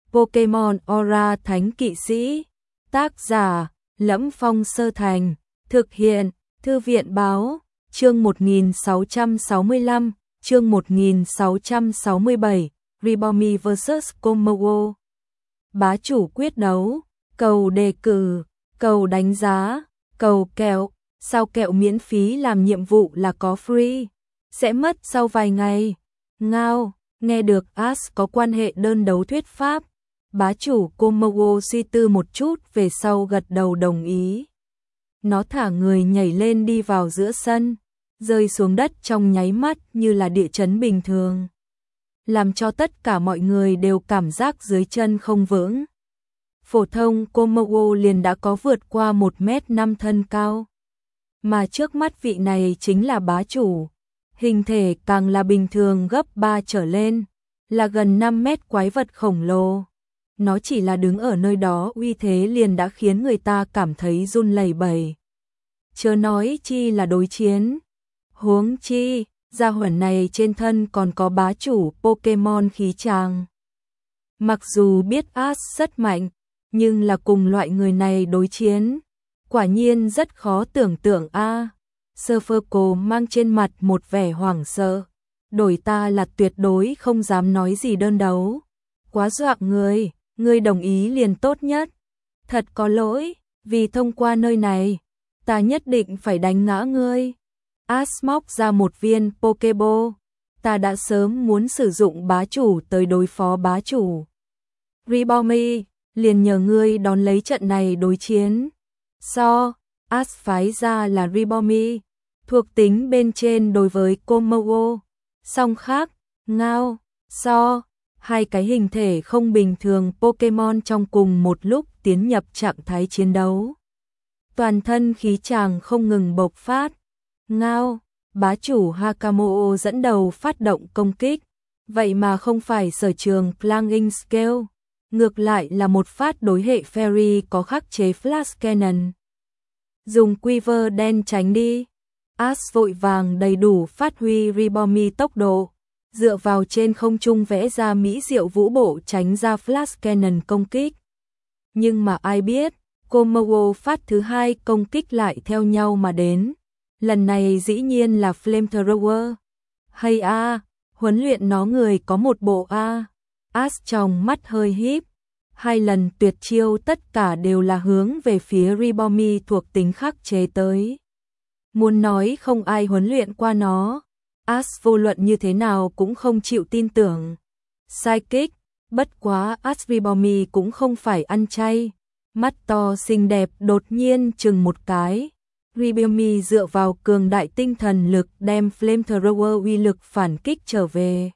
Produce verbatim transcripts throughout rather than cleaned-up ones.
Pokemon Aura Thánh Kỵ Sĩ. Tác giả Lẫm Phong Sơ Thành. Thực hiện Thư viện Báo. Chương một nghìn sáu trăm sáu mươi lăm, chương một nghìn sáu trăm sáu mươi bảy, Ribomi versus. Komodo. Bá chủ quyết đấu, cầu đề cử, cầu đánh giá, cầu kẹo, sao kẹo miễn phí làm nhiệm vụ là có free, sẽ mất sau vài ngày. Ngao, nghe được Ash có quan hệ đơn đấu thuyết pháp, bá chủ Komodo suy tư một chút về sau gật đầu đồng ý. Nó thả người nhảy lên đi vào giữa sân, rơi xuống đất trong nháy mắt như là địa chấn bình thường, làm cho tất cả mọi người đều cảm giác dưới chân không vững. Phổ thông Komodo liền đã có vượt qua một mét năm thân cao, mà trước mắt vị này chính là bá chủ, hình thể càng là bình thường gấp ba trở lên, là gần năm mét quái vật khổng lồ. Nó chỉ là đứng ở nơi đó uy thế liền đã khiến người ta cảm thấy run lẩy bẩy, chớ nói chi là đối chiến. Huống chi, gia hỏa này trên thân còn có bá chủ Pokemon khí tràng. Mặc dù biết Ash rất mạnh, nhưng là cùng loại người này đối chiến, quả nhiên rất khó tưởng tượng a. À. Surferco mang trên mặt một vẻ hoảng sợ, đổi ta là tuyệt đối không dám nói gì đơn đấu. Quá dọa người, ngươi đồng ý liền tốt nhất. Thật có lỗi, vì thông qua nơi này, ta nhất định phải đánh ngã ngươi. Ash móc ra một viên Pokeball, ta đã sớm muốn sử dụng bá chủ tới đối phó bá chủ. Ribomi, liền nhờ ngươi đón lấy trận này đối chiến. So, Ash phái ra là Ribomi, thuộc tính bên trên đối với Komodo, song khác, Ngao, So, hai cái hình thể không bình thường Pokemon trong cùng một lúc tiến nhập trạng thái chiến đấu. Toàn thân khí tràng không ngừng bộc phát. Ngao, bá chủ Hakamoto dẫn đầu phát động công kích, vậy mà không phải sở trường Clanging Scale, ngược lại là một phát đối hệ Fairy có khắc chế Flash Cannon. Dùng Quiver đen tránh đi. Ash vội vàng đầy đủ phát huy Ribomi tốc độ, dựa vào trên không trung vẽ ra mỹ diệu vũ bộ tránh ra Flash Cannon công kích. Nhưng mà ai biết, Komodo phát thứ hai công kích lại theo nhau mà đến. Lần này dĩ nhiên là Flamethrower. Hay a, à, huấn luyện nó người có một bộ a. À. Ash trong mắt hơi híp. Hai lần tuyệt chiêu tất cả đều là hướng về phía Ribomi thuộc tính khắc chế tới. Muốn nói không ai huấn luyện qua nó, Ash vô luận như thế nào cũng không chịu tin tưởng. Psychic, bất quá Ash Ribomi cũng không phải ăn chay. Mắt to xinh đẹp đột nhiên chừng một cái. Ribomi dựa vào cường đại tinh thần lực đem Flamethrower uy lực phản kích trở về.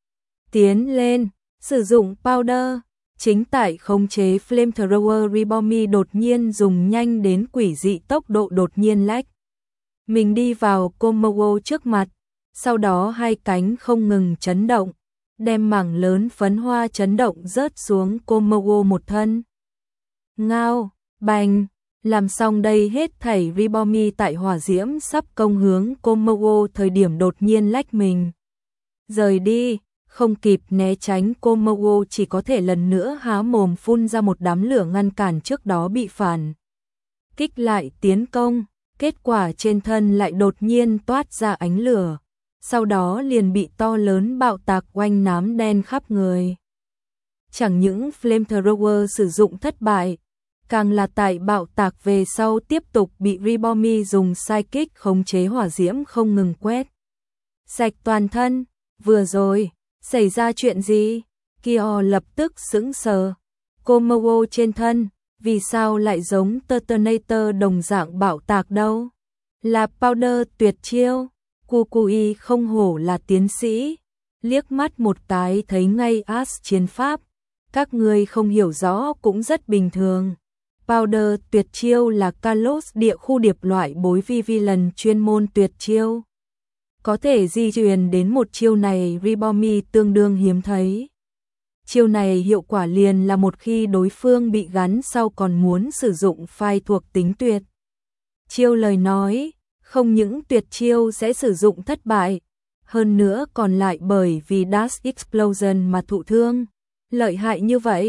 Tiến lên, sử dụng powder. Chính tại khống chế Flamethrower, Ribomi đột nhiên dùng nhanh đến quỷ dị tốc độ đột nhiên lách mình đi vào Komodo trước mặt, sau đó hai cánh không ngừng chấn động, đem mảng lớn phấn hoa chấn động rớt xuống Komodo một thân. Ngao, bành, làm xong đây hết thảy Ribomi tại hỏa diễm sắp công hướng Komodo thời điểm đột nhiên lách mình rời đi, không kịp né tránh. Komodo chỉ có thể lần nữa há mồm phun ra một đám lửa ngăn cản trước đó bị phản kích lại tiến công, kết quả trên thân lại đột nhiên toát ra ánh lửa, sau đó liền bị to lớn bạo tạc oanh nám đen khắp người. Chẳng những Flamethrower sử dụng thất bại, càng là tại bạo tạc về sau tiếp tục bị Ribomi dùng Psychic khống chế hỏa diễm không ngừng quét sạch toàn thân. Vừa rồi, xảy ra chuyện gì? Kyo lập tức sững sờ. Komodo trên thân, vì sao lại giống Turtonator đồng dạng bạo tạc đâu? Là powder tuyệt chiêu. Kukui không hổ là tiến sĩ, liếc mắt một cái thấy ngay Ash chiến pháp. Các người không hiểu rõ cũng rất bình thường. Powder tuyệt chiêu là Kalos địa khu điệp loại bối vi vi lần chuyên môn tuyệt chiêu. Có thể di truyền đến một chiêu này Ribomi tương đương hiếm thấy. Chiêu này hiệu quả liền là một khi đối phương bị gắn sau còn muốn sử dụng phai thuộc tính tuyệt chiêu lời nói, không những tuyệt chiêu sẽ sử dụng thất bại, hơn nữa còn lại bởi vì Dash Explosion mà thụ thương. Lợi hại như vậy,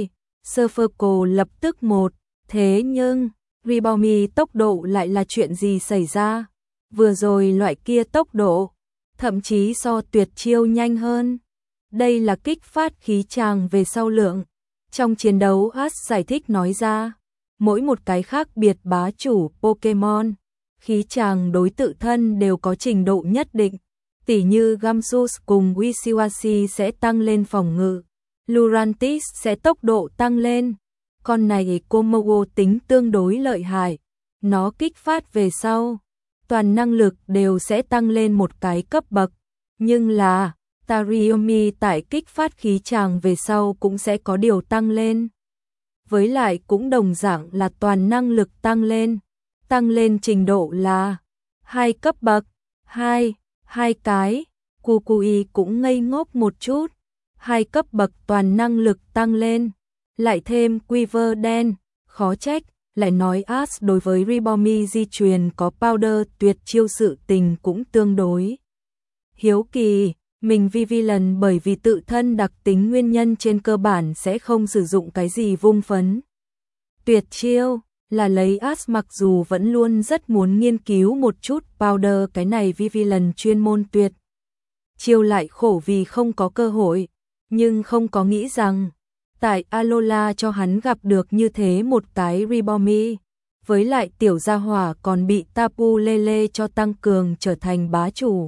Surferco lập tức một. Thế nhưng, Ribomi tốc độ lại là chuyện gì xảy ra? Vừa rồi loại kia tốc độ, thậm chí so tuyệt chiêu nhanh hơn. Đây là kích phát khí tràng về sau lượng. Trong chiến đấu Ash giải thích nói ra, mỗi một cái khác biệt bá chủ Pokemon, khí tràng đối tự thân đều có trình độ nhất định. Tỉ như Gamsus cùng Wishiwashi sẽ tăng lên phòng ngự, Lurantis sẽ tốc độ tăng lên. Con này Komodo tính tương đối lợi hại, nó kích phát về sau, toàn năng lực đều sẽ tăng lên một cái cấp bậc. Nhưng là, Tariomi tại kích phát khí tràng về sau cũng sẽ có điều tăng lên. Với lại cũng đồng dạng là toàn năng lực tăng lên, tăng lên trình độ là hai cấp bậc, hai, hai cái. Kukui cũng ngây ngốc một chút, hai cấp bậc toàn năng lực tăng lên, lại thêm Quiver đen, khó trách, lại nói Ash đối với Ribomi di truyền có powder tuyệt chiêu sự tình cũng tương đối hiếu kỳ. Mình Vivillon bởi vì tự thân đặc tính nguyên nhân trên cơ bản sẽ không sử dụng cái gì vung phấn tuyệt chiêu, là lấy Ash mặc dù vẫn luôn rất muốn nghiên cứu một chút powder cái này Vivillon chuyên môn tuyệt chiêu lại khổ vì không có cơ hội, nhưng không có nghĩ rằng tại Alola cho hắn gặp được như thế một cái Ribomi, với lại tiểu gia hỏa còn bị Tapu Lele cho tăng cường trở thành bá chủ.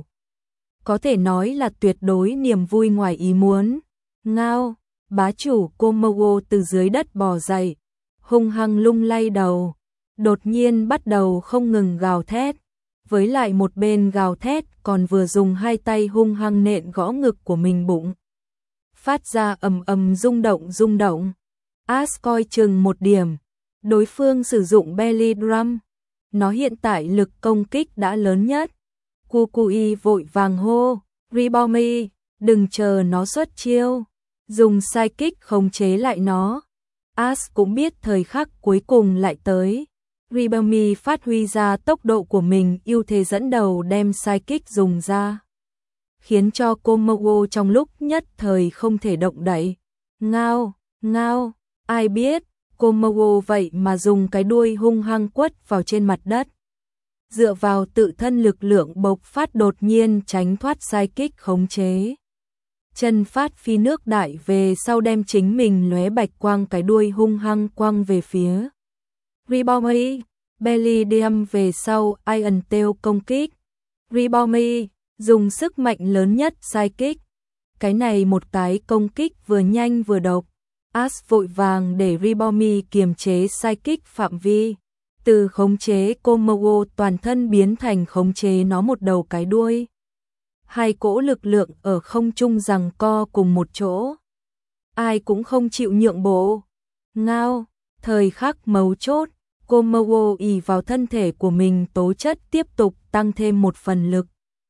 Có thể nói là tuyệt đối niềm vui ngoài ý muốn. Ngao, bá chủ Komodo từ dưới đất bò dậy, hung hăng lung lay đầu, đột nhiên bắt đầu không ngừng gào thét, với lại một bên gào thét còn vừa dùng hai tay hung hăng nện gõ ngực của mình bụng, phát ra ầm ầm rung động rung động. Ash coi chừng một điểm, đối phương sử dụng belly drum, nó hiện tại lực công kích đã lớn nhất. Kukui vội vàng hô, Ribomi, đừng chờ nó xuất chiêu, dùng psychic khống chế lại nó. Ash cũng biết thời khắc cuối cùng lại tới. Ribomi phát huy ra tốc độ của mình, ưu thế dẫn đầu đem psychic dùng ra, khiến cho Komodo trong lúc nhất thời không thể động đậy. Ngao, ngao, ai biết, Komodo vậy mà dùng cái đuôi hung hăng quất vào trên mặt đất. Dựa vào tự thân lực lượng bộc phát đột nhiên tránh thoát psychic khống chế. Chân phát phi nước đại về sau đem chính mình lóe bạch quang cái đuôi hung hăng quăng về phía Ribomi. Belly Drum về sau Iron Tail công kích. Ribomi dùng sức mạnh lớn nhất psychic. Cái này một cái công kích vừa nhanh vừa độc. Ash vội vàng để Ribomi kiềm chế psychic phạm vi, từ khống chế Komodo toàn thân biến thành khống chế nó một đầu cái đuôi. Hai cỗ lực lượng ở không trung giằng co cùng một chỗ, ai cũng không chịu nhượng bộ. Ngao, thời khắc mấu chốt, Komodo ỷ vào thân thể của mình tố chất tiếp tục tăng thêm một phần lực.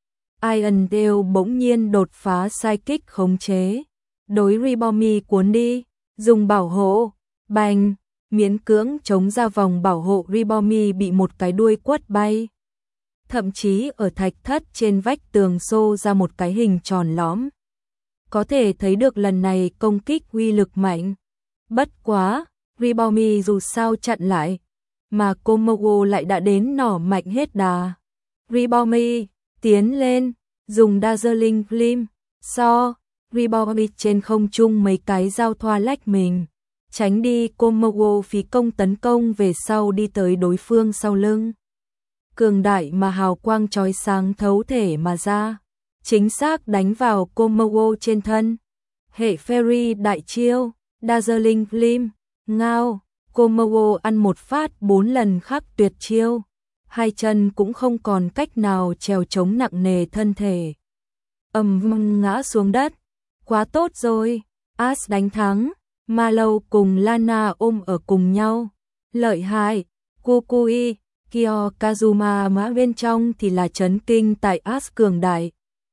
Iron Tail bỗng nhiên đột phá psychic khống chế, đối Ribomi cuốn đi, dùng bảo hộ, bành, miễn cưỡng chống ra vòng bảo hộ. Ribomi bị một cái đuôi quất bay, thậm chí ở thạch thất trên vách tường xô ra một cái hình tròn lõm. Có thể thấy được lần này công kích uy lực mạnh. Bất quá, Ribomi dù sao chặn lại, mà Komodo lại đã đến nỏ mạnh hết đà. Ribomi tiến lên, dùng Dazzling Gleam, so, Ribomi trên không trung mấy cái giao thoa lách mình, tránh đi Komodo phí công tấn công về sau đi tới đối phương sau lưng. Cường đại mà hào quang chói sáng thấu thể mà ra, chính xác đánh vào Komodo trên thân. Hệ Fairy đại chiêu, Dazzling Gleam, ngao, Komodo ăn một phát bốn lần khắc tuyệt chiêu, hai chân cũng không còn cách nào trèo chống nặng nề thân thể, ầm vang ngã xuống đất. Quá tốt rồi, Ash đánh thắng. Mallow cùng Lana ôm ở cùng nhau, lợi hại. Kukui, Kyo Kazuma mã bên trong thì là chấn kinh tại Ash cường đại.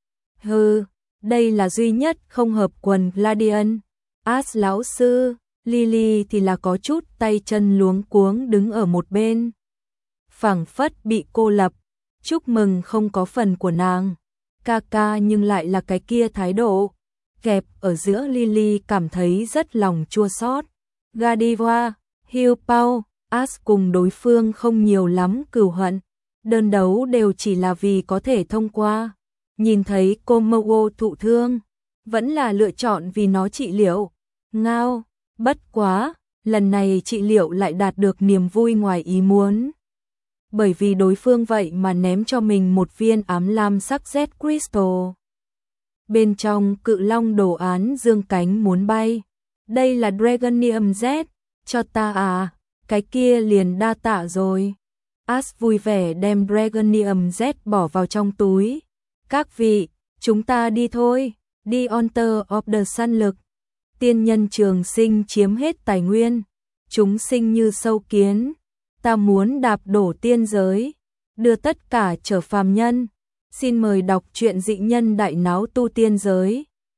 Hừ, đây là duy nhất không hợp quần Gladian. Ash lão sư, Lily thì là có chút tay chân luống cuống đứng ở một bên, phảng phất bị cô lập. Chúc mừng không có phần của nàng. Kaka nhưng lại là cái kia thái độ kẹp ở giữa. Lily cảm thấy rất lòng chua xót. Godiva, Hugh Paul, Ash cùng đối phương không nhiều lắm cừu hận, đơn đấu đều chỉ là vì có thể thông qua. Nhìn thấy Komodo thụ thương, vẫn là lựa chọn vì nó trị liệu. Ngao, bất quá, lần này trị liệu lại đạt được niềm vui ngoài ý muốn. Bởi vì đối phương vậy mà ném cho mình một viên ám lam sắc Z Crystal. Bên trong cự long đồ án dương cánh muốn bay. Đây là Dragonium Z, cho ta à, cái kia liền đa tạ rồi. Ash vui vẻ đem Dragonium Z bỏ vào trong túi. Các vị, chúng ta đi thôi, đi Altar of the Sun lực. Tiên nhân trường sinh chiếm hết tài nguyên, chúng sinh như sâu kiến. Ta muốn đạp đổ tiên giới, đưa tất cả trở phàm nhân. Xin mời đọc truyện Dị Nhân Đại Náo Tu Tiên Giới.